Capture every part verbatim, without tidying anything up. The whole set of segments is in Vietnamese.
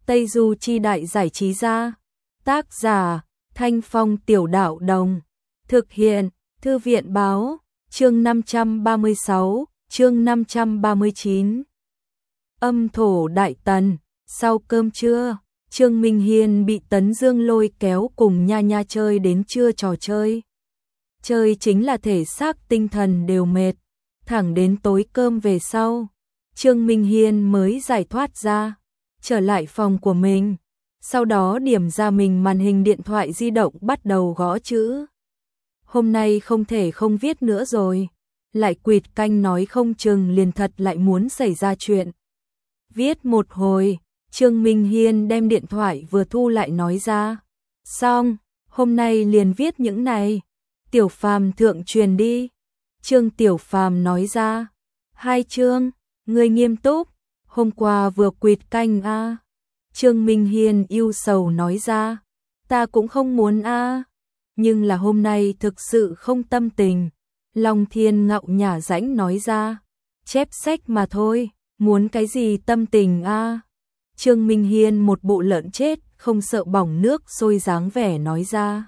Tây Du Chi Đại Giải Trí Gia. Tác giả, Thanh Phong Tiểu Đạo Đồng. Thực hiện, Thư viện Báo. Chương năm trăm ba mươi sáu, chương năm trăm ba mươi chín. Âm thổ Đại Tần. Sau cơm trưa, Trương Minh Hiên bị Tấn Dương lôi kéo cùng Nha Nha chơi đến trưa trò chơi. Chơi chính là thể xác tinh thần đều mệt, thẳng đến tối cơm về sau, Trương Minh Hiên mới giải thoát ra, trở lại phòng của mình, sau đó điểm ra mình màn hình điện thoại di động bắt đầu gõ chữ. Hôm nay không thể không viết nữa rồi, lại quỵt canh nói không chừng liền thật lại muốn xảy ra chuyện. Viết một hồi, Trương Minh Hiên đem điện thoại vừa thu lại nói ra. Xong, hôm nay liền viết những này. Tiểu Phàm thượng truyền đi. Trương Tiểu Phàm nói ra. Hai chương, người nghiêm túc, hôm qua vừa quỵt canh a. À. Trương Minh Hiên ưu sầu nói ra. Ta cũng không muốn a, à. Nhưng là hôm nay thực sự không tâm tình. Long Thiên Ngạo nhả rãnh nói ra. Chép sách mà thôi, muốn cái gì tâm tình a. À. Trương Minh Hiên một bộ lợn chết, không sợ bỏng nước sôi dáng vẻ nói ra.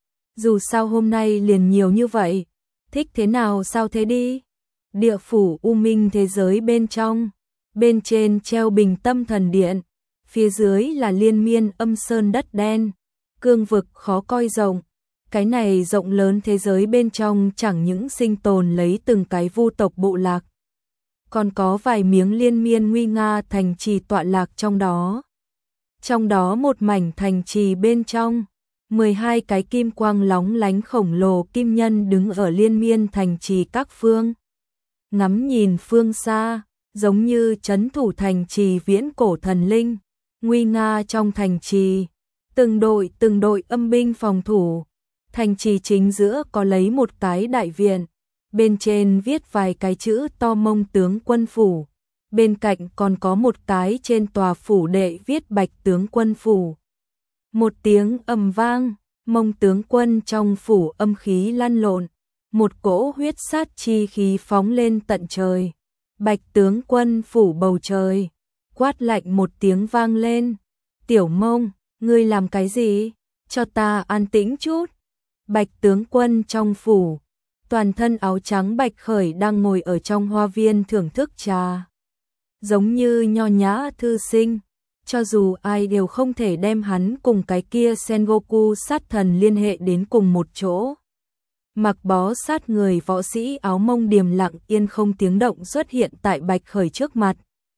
Dù sao hôm nay liền nhiều như vậy, thích thế nào sao thế đi. Địa phủ U Minh thế giới bên trong, bên trên treo bình tâm thần điện, phía dưới là liên miên âm sơn đất đen, cương vực khó coi rộng. Cái này rộng lớn thế giới bên trong chẳng những sinh tồn lấy từng cái vu tộc bộ lạc, còn có vài miếng liên miên nguy nga thành trì tọa lạc trong đó. Trong đó một mảnh thành trì bên trong, mười hai cái kim quang lóng lánh khổng lồ kim nhân đứng ở liên miên thành trì các phương. Ngắm nhìn phương xa, giống như trấn thủ thành trì viễn cổ thần linh, nguy nga trong thành trì, từng đội từng đội âm binh phòng thủ. Thành trì chính giữa có lấy một cái đại viện, bên trên viết vài cái chữ to Mông tướng quân phủ, bên cạnh còn có một cái trên tòa phủ đệ viết Bạch tướng quân phủ. Một tiếng ầm vang, Mông tướng quân trong phủ âm khí lăn lộn, một cỗ huyết sát chi khí phóng lên tận trời. Bạch tướng quân phủ bầu trời, quát lạnh một tiếng vang lên. Tiểu Mông, ngươi làm cái gì? Cho ta an tĩnh chút. Bạch tướng quân trong phủ, toàn thân áo trắng Bạch Khởi đang ngồi ở trong hoa viên thưởng thức trà. Giống như nho nhã thư sinh, cho dù ai đều không thể đem hắn cùng cái kia Sengoku sát thần liên hệ đến cùng một chỗ. Mặc bó sát người võ sĩ áo Mông điềm lặng yên không tiếng động xuất hiện tại Bạch Khởi trước mặt.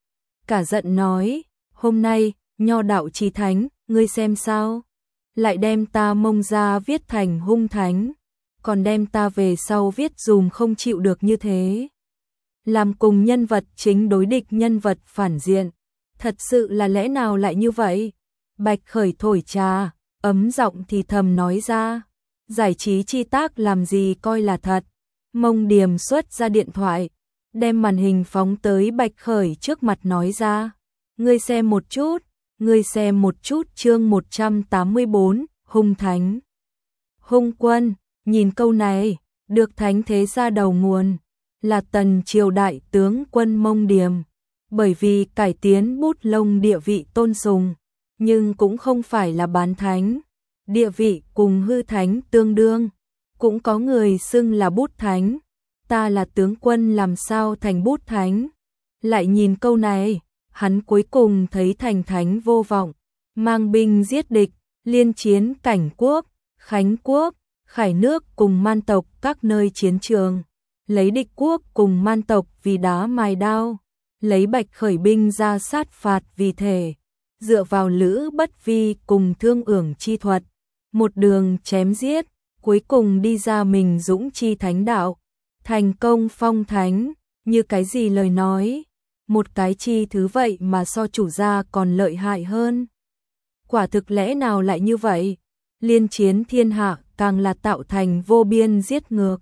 Cả giận nói, hôm nay, nho đạo chí thánh, ngươi xem sao? Lại đem ta Mông ra viết thành hung thánh, còn đem ta về sau viết dùm không chịu được như thế. Làm cùng nhân vật chính đối địch nhân vật phản diện, thật sự là lẽ nào lại như vậy? Bạch Khởi thổi trà, ấm giọng thì thầm nói ra, giải trí chi tác làm gì coi là thật. Mông Điềm xuất ra điện thoại, đem màn hình phóng tới Bạch Khởi trước mặt nói ra, ngươi xem một chút, ngươi xem một chút chương một trăm tám mươi bốn, hung thánh. Hung quân, nhìn câu này, được thánh thế gia đầu nguồn, là Tần triều đại tướng quân Mông Điềm, bởi vì cải tiến bút lông địa vị tôn sùng, nhưng cũng không phải là bán thánh, địa vị cùng hư thánh tương đương, cũng có người xưng là bút thánh, ta là tướng quân làm sao thành bút thánh. Lại nhìn câu này, hắn cuối cùng thấy thành thánh vô vọng, mang binh giết địch, liên chiến Cảnh quốc, Khánh quốc, Khải nước cùng Man tộc các nơi chiến trường, lấy địch quốc cùng Man tộc vì đá mài đao, lấy Bạch Khởi binh ra sát phạt vì thể, dựa vào Lữ Bất Vi cùng Thương Ưởng chi thuật, một đường chém giết, cuối cùng đi ra mình dũng chi thánh đạo, thành công phong thánh. Như cái gì lời nói, một cái chi thứ vậy mà so chủ gia còn lợi hại hơn. Quả thực lẽ nào lại như vậy? Liên chiến thiên hạ càng là tạo thành vô biên giết ngược.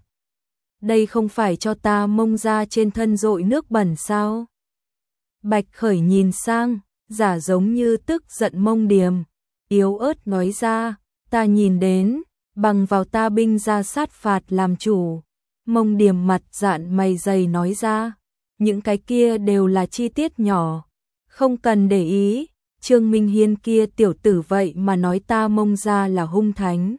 Đây không phải cho ta Mông ra trên thân dội nước bẩn sao? Bạch Khởi nhìn sang, giả giống như tức giận Mông Điềm, yếu ớt nói ra, ta nhìn đến, bằng vào ta binh ra sát phạt làm chủ. Mông Điềm mặt dạn mày dày nói ra, những cái kia đều là chi tiết nhỏ, không cần để ý, Trương Minh Hiên kia tiểu tử vậy mà nói ta Mông gia là hung thánh.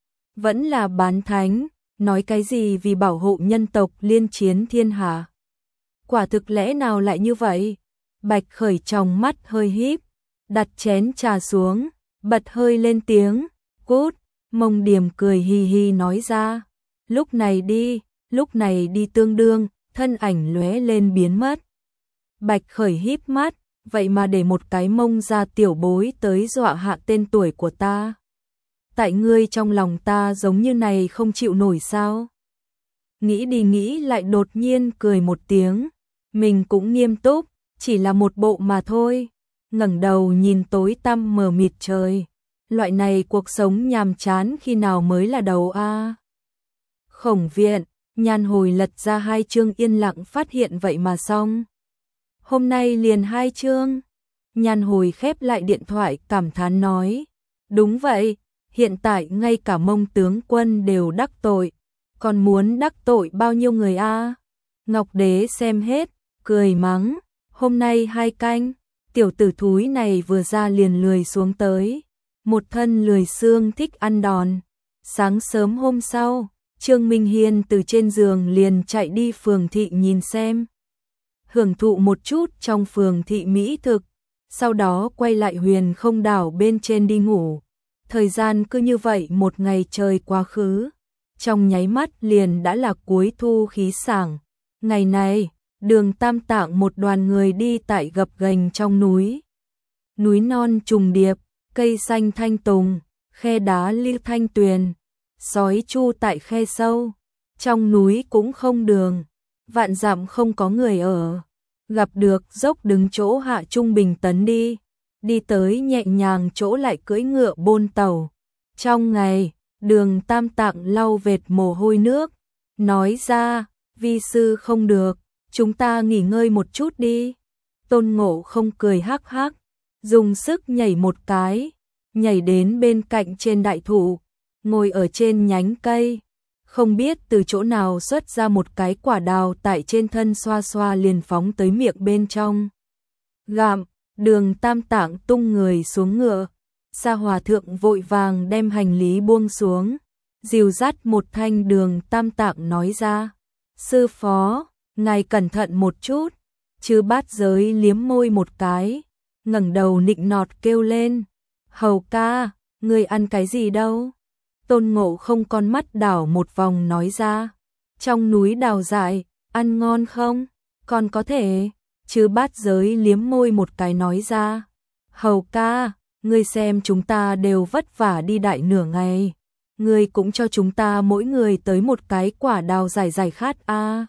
Vẫn là bán thánh, nói cái gì vì bảo hộ nhân tộc liên chiến thiên hạ. Quả thực lẽ nào lại như vậy? Bạch Khởi trong mắt hơi híp, đặt chén trà xuống, bật hơi lên tiếng, cút. Mông Điềm cười hi hi nói ra, lúc này đi, lúc này đi tương đương, thân ảnh lóe lên biến mất. Bạch Khởi híp mắt, vậy mà để một cái Mông gia tiểu bối tới dọa hạ tên tuổi của ta. Tại ngươi trong lòng ta giống như này không chịu nổi sao? Nghĩ đi nghĩ lại đột nhiên cười một tiếng, mình cũng nghiêm túc, chỉ là một bộ mà thôi. Ngẩng đầu nhìn tối tăm mờ mịt trời, loại này cuộc sống nhàm chán khi nào mới là đầu a? À? Khổng viện, Nhan Hồi lật ra hai chương yên lặng phát hiện vậy mà xong. Hôm nay liền hai chương. Nhan Hồi khép lại điện thoại cảm thán nói, đúng vậy, hiện tại ngay cả Mông tướng quân đều đắc tội, còn muốn đắc tội bao nhiêu người a? À? Ngọc Đế xem hết, cười mắng, hôm nay hai canh, tiểu tử thúi này vừa ra liền lười xuống tới, một thân lười xương thích ăn đòn. Sáng sớm hôm sau, Trương Minh Hiên từ trên giường liền chạy đi phường thị nhìn xem, hưởng thụ một chút trong phường thị mỹ thực, sau đó quay lại Huyền Không đảo bên trên đi ngủ. Thời gian cứ như vậy một ngày trời quá khứ, trong nháy mắt liền đã là cuối thu khí sảng. Ngày này, Đường Tam Tạng một đoàn người đi tại gập ghềnh trong núi. Núi non trùng điệp, cây xanh thanh tùng, khe đá lưu thanh tuyền, sói chu tại khe sâu, trong núi cũng không đường, vạn dặm không có người ở. Gặp được dốc đứng chỗ hạ trung bình tấn đi, đi tới nhẹ nhàng chỗ lại cưỡi ngựa bôn tàu. Trong ngày, Đường Tam Tạng lau vệt mồ hôi nước, nói ra, vi sư không được, chúng ta nghỉ ngơi một chút đi. Tôn Ngộ Không cười hắc hắc, dùng sức nhảy một cái, nhảy đến bên cạnh trên đại thụ, ngồi ở trên nhánh cây. Không biết từ chỗ nào xuất ra một cái quả đào tại trên thân xoa xoa liền phóng tới miệng bên trong. Gặm, Đường Tam Tạng tung người xuống ngựa, Sa Hòa Thượng vội vàng đem hành lý buông xuống, dìu dắt một thanh. Đường Tam Tạng nói ra, sư phó, ngài cẩn thận một chút. Chư Bát Giới liếm môi một cái, ngẩng đầu nịnh nọt kêu lên, hầu ca, ngươi ăn cái gì đâu? Tôn Ngộ Không con mắt đảo một vòng nói ra, trong núi đào dại, ăn ngon không? Còn có thể. Chư Bát Giới liếm môi một cái nói ra, hầu ca, ngươi xem chúng ta đều vất vả đi đại nửa ngày, ngươi cũng cho chúng ta mỗi người tới một cái quả đào giải giải khát a. À.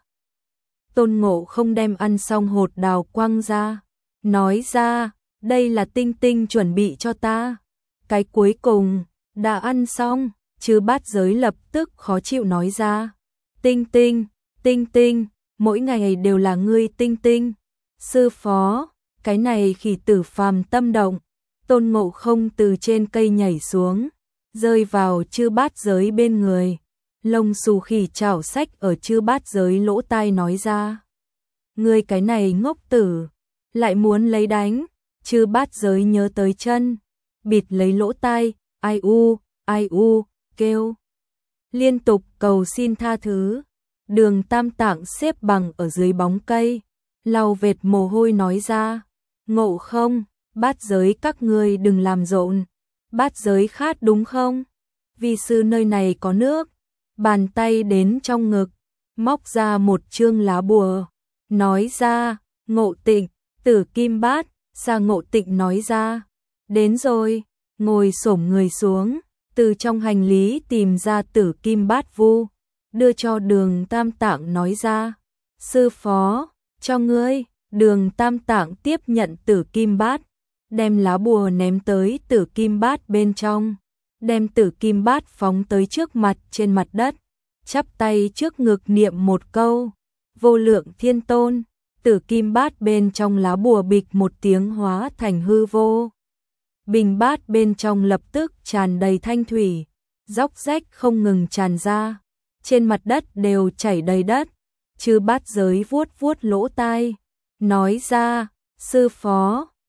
Tôn Ngộ Không đem ăn xong hột đào quăng ra, nói ra, đây là Tinh Tinh chuẩn bị cho ta. Cái cuối cùng, đã ăn xong. Chư Bát Giới lập tức khó chịu nói ra, Tinh Tinh, Tinh Tinh, mỗi ngày đều là ngươi Tinh Tinh. Sư phó, cái này khỉ tử phàm tâm động. Tôn Ngộ Không từ trên cây nhảy xuống, rơi vào Chư Bát Giới bên người. Lông xù khỉ chảo sách ở Chư Bát Giới lỗ tai nói ra, ngươi cái này ngốc tử, lại muốn lấy đánh. Chư Bát Giới nhớ tới chân, bịt lấy lỗ tai, ai u, ai u, kêu liên tục cầu xin tha thứ. Đường Tam Tạng xếp bằng ở dưới bóng cây, lau vệt mồ hôi nói ra, Ngộ Không, Bát Giới các ngươi đừng làm rộn, Bát Giới khát đúng không? Vi sư nơi này có nước. Bàn tay đến trong ngực, móc ra một chương lá bùa, nói ra, Ngộ Tịnh, Tử Kim Bát. Sa Ngộ Tịnh nói ra, đến rồi, ngồi xổm người xuống, từ trong hành lý tìm ra Tử Kim Bát vu, đưa cho Đường Tam Tạng nói ra, sư phó, cho ngươi. Đường Tam Tạng tiếp nhận Tử Kim Bát, đem lá bùa ném tới Tử Kim Bát bên trong, đem Tử Kim Bát phóng tới trước mặt trên mặt đất, chắp tay trước ngực niệm một câu, vô lượng thiên tôn. Tử Kim Bát bên trong lá bùa bịch một tiếng hóa thành hư vô. Bình bát bên trong lập tức tràn đầy thanh thủy, róc rách không ngừng tràn ra, trên mặt đất đều chảy đầy đất. Chư Bát Giới vuốt vuốt lỗ tai, nói ra, sư phó,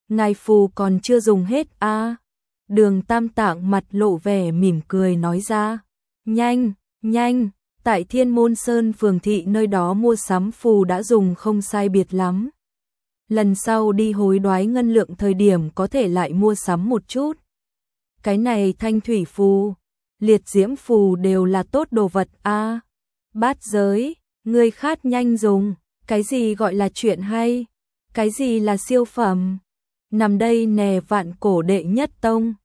ngài phù còn chưa dùng hết a à? Đường Tam Tạng mặt lộ vẻ mỉm cười nói ra. Nhanh, nhanh, tại Thiên Môn Sơn phường thị nơi đó mua sắm phù đã dùng không sai biệt lắm. Lần sau đi hối đoái ngân lượng thời điểm có thể lại mua sắm một chút. Cái này thanh thủy phù, liệt diễm phù đều là tốt đồ vật a à? Bát giới, ngươi khát nhanh dùng, cái gì gọi là chuyện hay, cái gì là siêu phẩm. Nằm đây nè vạn cổ đệ nhất tông.